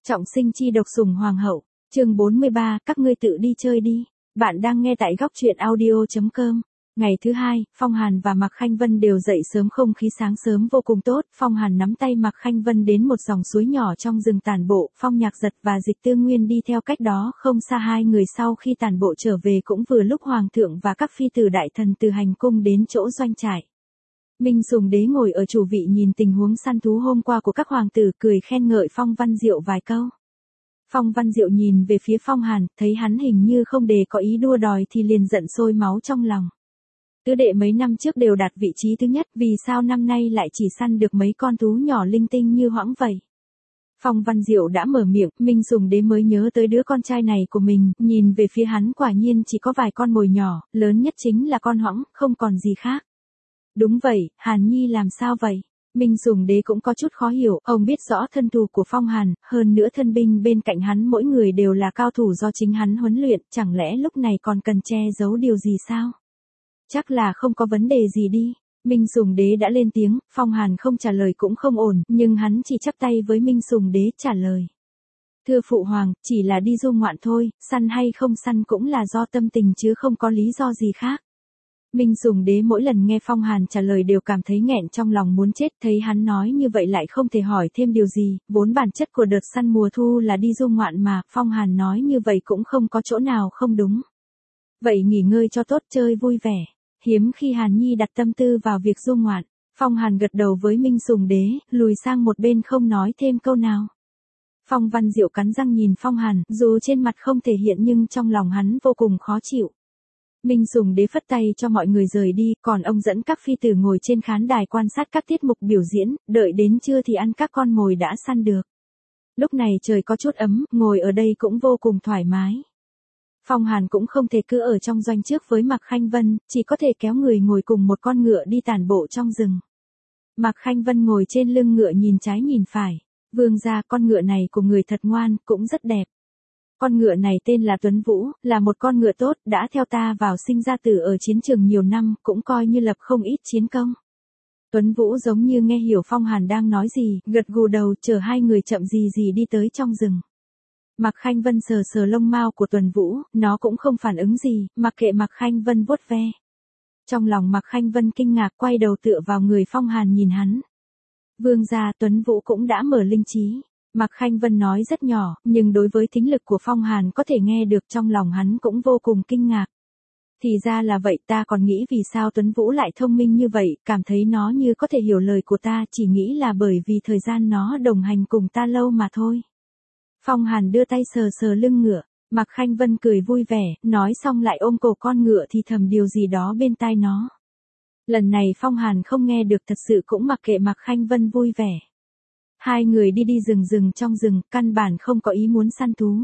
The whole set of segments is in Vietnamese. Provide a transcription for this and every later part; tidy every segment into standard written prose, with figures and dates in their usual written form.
Trọng sinh chi độc sủng hoàng hậu, chương 43, các ngươi tự đi chơi đi. Bạn đang nghe tại góc truyện audio.com. Ngày thứ hai, Phong Hàn và Mạc Khanh Vân đều dậy sớm, không khí sáng sớm vô cùng tốt. Phong Hàn nắm tay Mạc Khanh Vân đến một dòng suối nhỏ trong rừng tản bộ. Phong Nhạc Giật và Dịch Tư Nguyên đi theo cách đó không xa. Hai người sau khi tản bộ trở về cũng vừa lúc hoàng thượng và các phi tử đại thần từ hành cung đến chỗ doanh trại. Minh Sùng Đế ngồi ở chủ vị nhìn tình huống săn thú hôm qua của các hoàng tử, cười khen ngợi Phong Văn Diệu vài câu. Phong Văn Diệu nhìn về phía Phong Hàn, thấy hắn hình như không để có ý đua đòi thì liền giận sôi máu trong lòng. Tứ đệ mấy năm trước đều đạt vị trí thứ nhất, vì sao năm nay lại chỉ săn được mấy con thú nhỏ linh tinh như hoãng vậy? Phong Văn Diệu đã mở miệng, Minh Sùng Đế mới nhớ tới đứa con trai này của mình, nhìn về phía hắn quả nhiên chỉ có vài con mồi nhỏ, lớn nhất chính là con hoãng, không còn gì khác. Đúng vậy, Hàn Nhi làm sao vậy? Minh Sùng Đế cũng có chút khó hiểu, ông biết rõ thân thủ của Phong Hàn, hơn nữa thân binh bên cạnh hắn mỗi người đều là cao thủ do chính hắn huấn luyện, chẳng lẽ lúc này còn cần che giấu điều gì sao? Chắc là không có vấn đề gì đi. Minh Sùng Đế đã lên tiếng, Phong Hàn không trả lời cũng không ổn, nhưng hắn chỉ chắp tay với Minh Sùng Đế trả lời. Thưa Phụ Hoàng, chỉ là đi du ngoạn thôi, săn hay không săn cũng là do tâm tình chứ không có lý do gì khác. Minh Sùng Đế mỗi lần nghe Phong Hàn trả lời đều cảm thấy nghẹn trong lòng muốn chết, thấy hắn nói như vậy lại không thể hỏi thêm điều gì, vốn bản chất của đợt săn mùa thu là đi du ngoạn mà, Phong Hàn nói như vậy cũng không có chỗ nào không đúng. Vậy nghỉ ngơi cho tốt, chơi vui vẻ. Hiếm khi Hàn Nhi đặt tâm tư vào việc du ngoạn. Phong Hàn gật đầu với Minh Sùng Đế, lùi sang một bên không nói thêm câu nào. Phong Văn Diệu cắn răng nhìn Phong Hàn, dù trên mặt không thể hiện nhưng trong lòng hắn vô cùng khó chịu. Minh Sùng Đế phất tay cho mọi người rời đi, còn ông dẫn các phi tử ngồi trên khán đài quan sát các tiết mục biểu diễn, đợi đến trưa thì ăn các con mồi đã săn được. Lúc này trời có chút ấm, ngồi ở đây cũng vô cùng thoải mái. Phong Hàn cũng không thể cứ ở trong doanh trước với Mạc Khanh Vân, chỉ có thể kéo người ngồi cùng một con ngựa đi tản bộ trong rừng. Mạc Khanh Vân ngồi trên lưng ngựa nhìn trái nhìn phải. Vương gia, con ngựa này của người thật ngoan, cũng rất đẹp. Con ngựa này tên là Tuấn Vũ, là một con ngựa tốt, đã theo ta vào sinh ra tử ở chiến trường nhiều năm, cũng coi như lập không ít chiến công. Tuấn Vũ giống như nghe hiểu Phong Hàn đang nói gì, gật gù đầu, chở hai người chậm gì gì đi tới trong rừng. Mạc Khanh Vân sờ sờ lông mao của Tuấn Vũ, nó cũng không phản ứng gì, mặc kệ Mạc Khanh Vân vuốt ve. Trong lòng Mạc Khanh Vân kinh ngạc, quay đầu tựa vào người Phong Hàn nhìn hắn. Vương gia, Tuấn Vũ cũng đã mở linh trí. Mạc Khanh Vân nói rất nhỏ, nhưng đối với thính lực của Phong Hàn có thể nghe được, trong lòng hắn cũng vô cùng kinh ngạc. Thì ra là vậy, ta còn nghĩ vì sao Tuấn Vũ lại thông minh như vậy, cảm thấy nó như có thể hiểu lời của ta, chỉ nghĩ là bởi vì thời gian nó đồng hành cùng ta lâu mà thôi. Phong Hàn đưa tay sờ sờ lưng ngựa, Mạc Khanh Vân cười vui vẻ, nói xong lại ôm cổ con ngựa thì thầm điều gì đó bên tai nó. Lần này Phong Hàn không nghe được, thật sự cũng mặc kệ Mạc Khanh Vân vui vẻ. Hai người đi rừng trong rừng, căn bản không có ý muốn săn thú.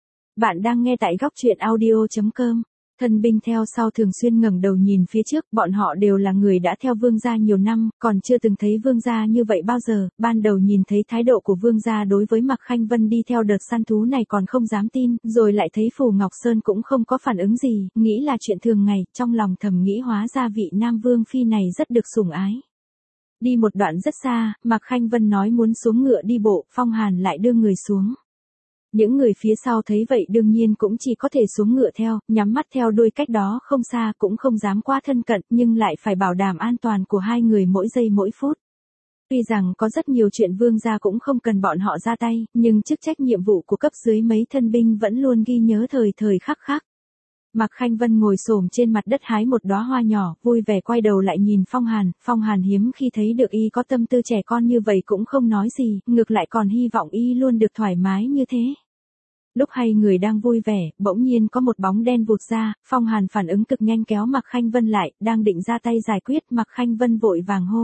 Bạn đang nghe tại góc truyện audio.com. Thân binh theo sau thường xuyên ngẩng đầu nhìn phía trước, bọn họ đều là người đã theo vương gia nhiều năm, còn chưa từng thấy vương gia như vậy bao giờ. Ban đầu nhìn thấy thái độ của vương gia đối với Mạc Khanh Vân đi theo đợt săn thú này còn không dám tin, rồi lại thấy Phù Ngọc Sơn cũng không có phản ứng gì, nghĩ là chuyện thường ngày, trong lòng thầm nghĩ hóa ra vị Nam Vương phi này rất được sủng ái. Đi một đoạn rất xa, Mạc Khanh Vân nói muốn xuống ngựa đi bộ, Phong Hàn lại đưa người xuống. Những người phía sau thấy vậy đương nhiên cũng chỉ có thể xuống ngựa theo, nhắm mắt theo đuôi cách đó không xa, cũng không dám quá thân cận, nhưng lại phải bảo đảm an toàn của hai người mỗi giây mỗi phút. Tuy rằng có rất nhiều chuyện vương gia cũng không cần bọn họ ra tay, nhưng chức trách nhiệm vụ của cấp dưới mấy thân binh vẫn luôn ghi nhớ thời thời khắc khắc. Mạc Khanh Vân ngồi xổm trên mặt đất hái một đóa hoa nhỏ, vui vẻ quay đầu lại nhìn Phong Hàn hiếm khi thấy được y có tâm tư trẻ con như vậy cũng không nói gì, ngược lại còn hy vọng y luôn được thoải mái như thế. Lúc hai người đang vui vẻ, bỗng nhiên có một bóng đen vụt ra, Phong Hàn phản ứng cực nhanh kéo Mạc Khanh Vân lại, đang định ra tay giải quyết, Mạc Khanh Vân vội vàng hô.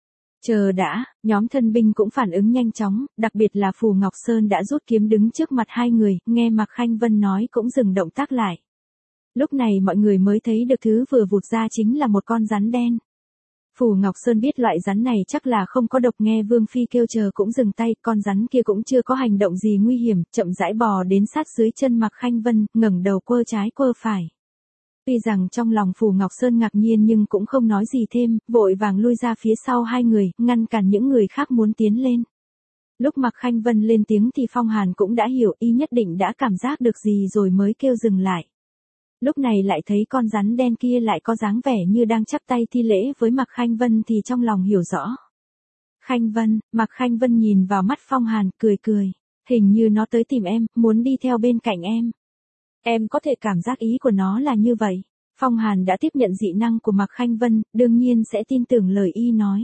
Chờ đã, nhóm thân binh cũng phản ứng nhanh chóng, đặc biệt là Phù Ngọc Sơn đã rút kiếm đứng trước mặt hai người, nghe Mạc Khanh Vân nói cũng dừng động tác lại. Lúc này mọi người mới thấy được thứ vừa vụt ra chính là một con rắn đen. Phù Ngọc Sơn biết loại rắn này chắc là không có độc, nghe Vương Phi kêu chờ cũng dừng tay, con rắn kia cũng chưa có hành động gì nguy hiểm, chậm rãi bò đến sát dưới chân Mạc Khanh Vân, ngẩng đầu quơ trái quơ phải. Tuy rằng trong lòng Phù Ngọc Sơn ngạc nhiên nhưng cũng không nói gì thêm, vội vàng lui ra phía sau hai người, ngăn cản những người khác muốn tiến lên. Lúc Mạc Khanh Vân lên tiếng thì Phong Hàn cũng đã hiểu, y nhất định đã cảm giác được gì rồi mới kêu dừng lại. Lúc này lại thấy con rắn đen kia lại có dáng vẻ như đang chắp tay thi lễ với Mạc Khanh Vân thì trong lòng hiểu rõ. Khanh Vân, Mạc Khanh Vân nhìn vào mắt Phong Hàn, cười cười. Hình như nó tới tìm em, muốn đi theo bên cạnh em. Em có thể cảm giác ý của nó là như vậy. Phong Hàn đã tiếp nhận dị năng của Mạc Khanh Vân, đương nhiên sẽ tin tưởng lời y nói.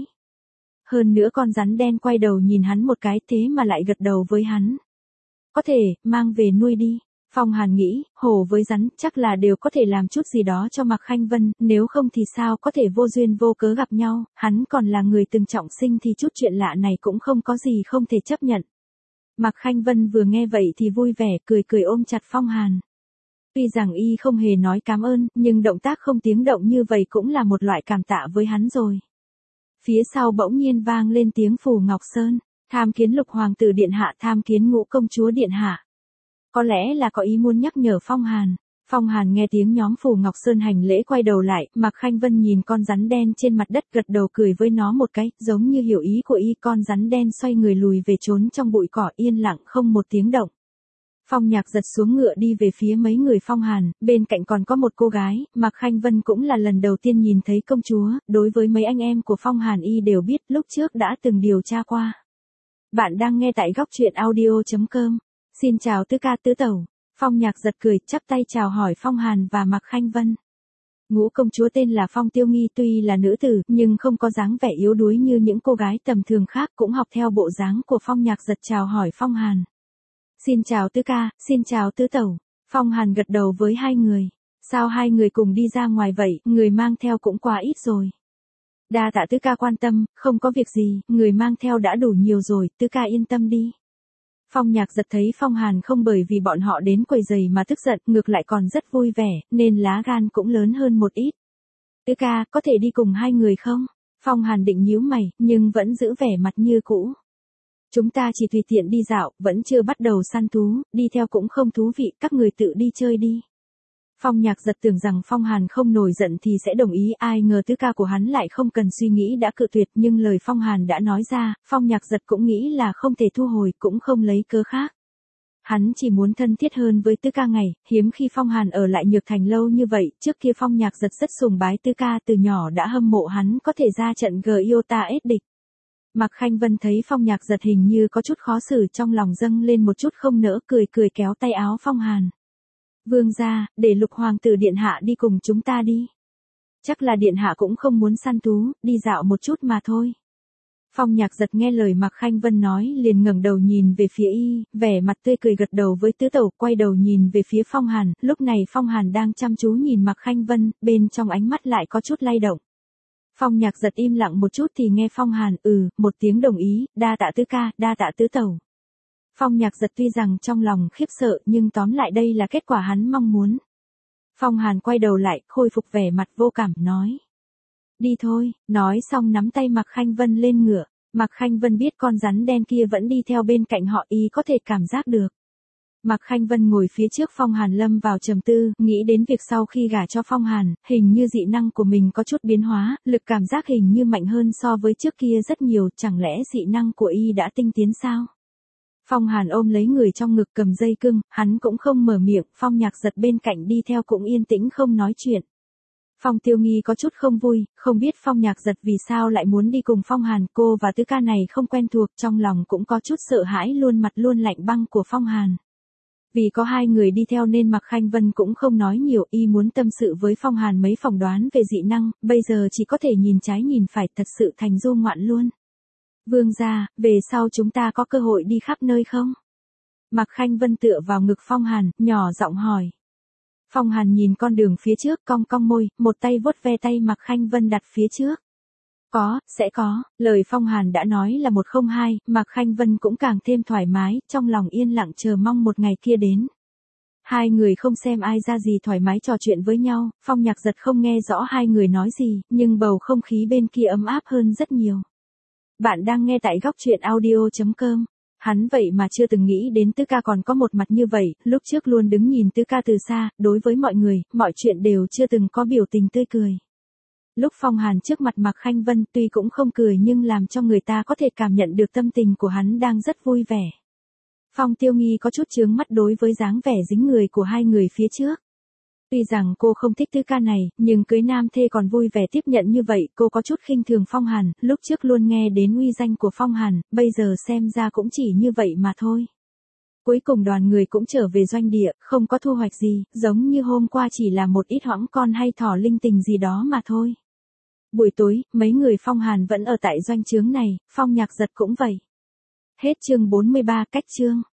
Hơn nữa con rắn đen quay đầu nhìn hắn một cái thế mà lại gật đầu với hắn. Có thể, mang về nuôi đi. Phong Hàn nghĩ, hổ với rắn chắc là đều có thể làm chút gì đó cho Mạc Khanh Vân, nếu không thì sao có thể vô duyên vô cớ gặp nhau, hắn còn là người từng trọng sinh thì chút chuyện lạ này cũng không có gì không thể chấp nhận. Mạc Khanh Vân vừa nghe vậy thì vui vẻ, cười cười ôm chặt Phong Hàn. Tuy rằng y không hề nói cảm ơn, nhưng động tác không tiếng động như vậy cũng là một loại cảm tạ với hắn rồi. Phía sau bỗng nhiên vang lên tiếng Phù Ngọc Sơn, tham kiến Lục Hoàng tử điện hạ, tham kiến Ngũ công chúa điện hạ. Có lẽ là có ý muốn nhắc nhở Phong Hàn. Phong Hàn nghe tiếng nhóm Phù Ngọc Sơn hành lễ quay đầu lại, Mạc Khanh Vân nhìn con rắn đen trên mặt đất gật đầu cười với nó một cái, giống như hiểu ý của y. Con rắn đen xoay người lùi về trốn trong bụi cỏ yên lặng không một tiếng động. Phong Nhạc giật xuống ngựa đi về phía mấy người Phong Hàn, bên cạnh còn có một cô gái, Mạc Khanh Vân cũng là lần đầu tiên nhìn thấy công chúa, đối với mấy anh em của Phong Hàn y đều biết, lúc trước đã từng điều tra qua. Bạn đang nghe tại góc truyện audio.com. Xin chào tứ ca tứ tẩu. Phong Nhạc giật cười, chắp tay chào hỏi Phong Hàn và Mạc Khanh Vân. Ngũ công chúa tên là Phong Tiêu Nghi, tuy là nữ tử, nhưng không có dáng vẻ yếu đuối như những cô gái tầm thường khác, cũng học theo bộ dáng của Phong Nhạc giật chào hỏi Phong Hàn. Xin chào tứ ca, xin chào tứ tẩu. Phong Hàn gật đầu với hai người. Sao hai người cùng đi ra ngoài vậy, người mang theo cũng quá ít rồi. Đa tạ tứ ca quan tâm, không có việc gì, người mang theo đã đủ nhiều rồi, tứ ca yên tâm đi. Phong Nhạc giật thấy Phong Hàn không bởi vì bọn họ đến quầy giày mà tức giận, ngược lại còn rất vui vẻ, nên lá gan cũng lớn hơn một ít. Tứ ca, có thể đi cùng hai người không? Phong Hàn định nhíu mày, nhưng vẫn giữ vẻ mặt như cũ. Chúng ta chỉ tùy tiện đi dạo, vẫn chưa bắt đầu săn thú, đi theo cũng không thú vị, các người tự đi chơi đi. Phong Nhạc giật tưởng rằng Phong Hàn không nổi giận thì sẽ đồng ý, ai ngờ tứ ca của hắn lại không cần suy nghĩ đã cự tuyệt, nhưng lời Phong Hàn đã nói ra, Phong Nhạc giật cũng nghĩ là không thể thu hồi, cũng không lấy cớ khác. Hắn chỉ muốn thân thiết hơn với tứ ca ngày, hiếm khi Phong Hàn ở lại Nhược Thành lâu như vậy, trước kia Phong Nhạc giật rất sùng bái tứ ca, từ nhỏ đã hâm mộ hắn có thể ra trận Giota ết địch. Mạc Khanh Vân thấy Phong Nhạc giật hình như có chút khó xử, trong lòng dâng lên một chút không nỡ, cười cười kéo tay áo Phong Hàn. Vương gia, để Lục Hoàng tử điện hạ đi cùng chúng ta đi. Chắc là điện hạ cũng không muốn săn thú, đi dạo một chút mà thôi. Phong Nhạc giật nghe lời Mạc Khanh Vân nói liền ngẩng đầu nhìn về phía y, vẻ mặt tươi cười gật đầu với tứ tẩu, quay đầu nhìn về phía Phong Hàn, lúc này Phong Hàn đang chăm chú nhìn Mạc Khanh Vân, bên trong ánh mắt lại có chút lay động. Phong Nhạc giật im lặng một chút thì nghe Phong Hàn, một tiếng đồng ý, đa tạ tứ ca, đa tạ tứ tẩu. Phong Nhạc giật tuy rằng trong lòng khiếp sợ nhưng tóm lại đây là kết quả hắn mong muốn. Phong Hàn quay đầu lại, khôi phục vẻ mặt vô cảm, nói. Đi thôi, nói xong nắm tay Mạc Khanh Vân lên ngựa. Mạc Khanh Vân biết con rắn đen kia vẫn đi theo bên cạnh họ, y có thể cảm giác được. Mạc Khanh Vân ngồi phía trước Phong Hàn lâm vào trầm tư, nghĩ đến việc sau khi gả cho Phong Hàn, hình như dị năng của mình có chút biến hóa, lực cảm giác hình như mạnh hơn so với trước kia rất nhiều, chẳng lẽ dị năng của y đã tinh tiến sao? Phong Hàn ôm lấy người trong ngực cầm dây cưng, hắn cũng không mở miệng, Phong Nhạc giật bên cạnh đi theo cũng yên tĩnh không nói chuyện. Phong Tiêu Nghi có chút không vui, không biết Phong Nhạc giật vì sao lại muốn đi cùng Phong Hàn, cô và tứ ca này không quen thuộc, trong lòng cũng có chút sợ hãi, luôn mặt luôn lạnh băng của Phong Hàn. Vì có hai người đi theo nên Mạc Khanh Vân cũng không nói nhiều, y muốn tâm sự với Phong Hàn mấy phỏng đoán về dị năng, bây giờ chỉ có thể nhìn trái nhìn phải, thật sự thành du ngoạn luôn. Vương gia, về sau chúng ta có cơ hội đi khắp nơi không? Mạc Khanh Vân tựa vào ngực Phong Hàn, nhỏ giọng hỏi. Phong Hàn nhìn con đường phía trước, cong cong môi, một tay vuốt ve tay Mạc Khanh Vân đặt phía trước. Có, sẽ có, lời Phong Hàn đã nói là 102, Mạc Khanh Vân cũng càng thêm thoải mái, trong lòng yên lặng chờ mong một ngày kia đến. Hai người không xem ai ra gì thoải mái trò chuyện với nhau, Phong Nhạc giật không nghe rõ hai người nói gì, nhưng bầu không khí bên kia ấm áp hơn rất nhiều. Bạn đang nghe tại góc truyện audio.com. Hắn vậy mà chưa từng nghĩ đến tứ ca còn có một mặt như vậy, lúc trước luôn đứng nhìn tứ ca từ xa, đối với mọi người, mọi chuyện đều chưa từng có biểu tình tươi cười. Lúc Phong Hàn trước mặt Mạc Khanh Vân tuy cũng không cười nhưng làm cho người ta có thể cảm nhận được tâm tình của hắn đang rất vui vẻ. Phong Tiêu Nghi có chút chướng mắt đối với dáng vẻ dính người của hai người phía trước. Tuy rằng cô không thích tứ ca này, nhưng cưới nam thê còn vui vẻ tiếp nhận như vậy, cô có chút khinh thường Phong Hàn, lúc trước luôn nghe đến uy danh của Phong Hàn, bây giờ xem ra cũng chỉ như vậy mà thôi. Cuối cùng đoàn người cũng trở về doanh địa, không có thu hoạch gì, giống như hôm qua chỉ là một ít hõng con hay thỏ linh tinh gì đó mà thôi. Buổi tối, mấy người Phong Hàn vẫn ở tại doanh trướng này, Phong Nhạc Giật cũng vậy. Hết chương 43 cách chương.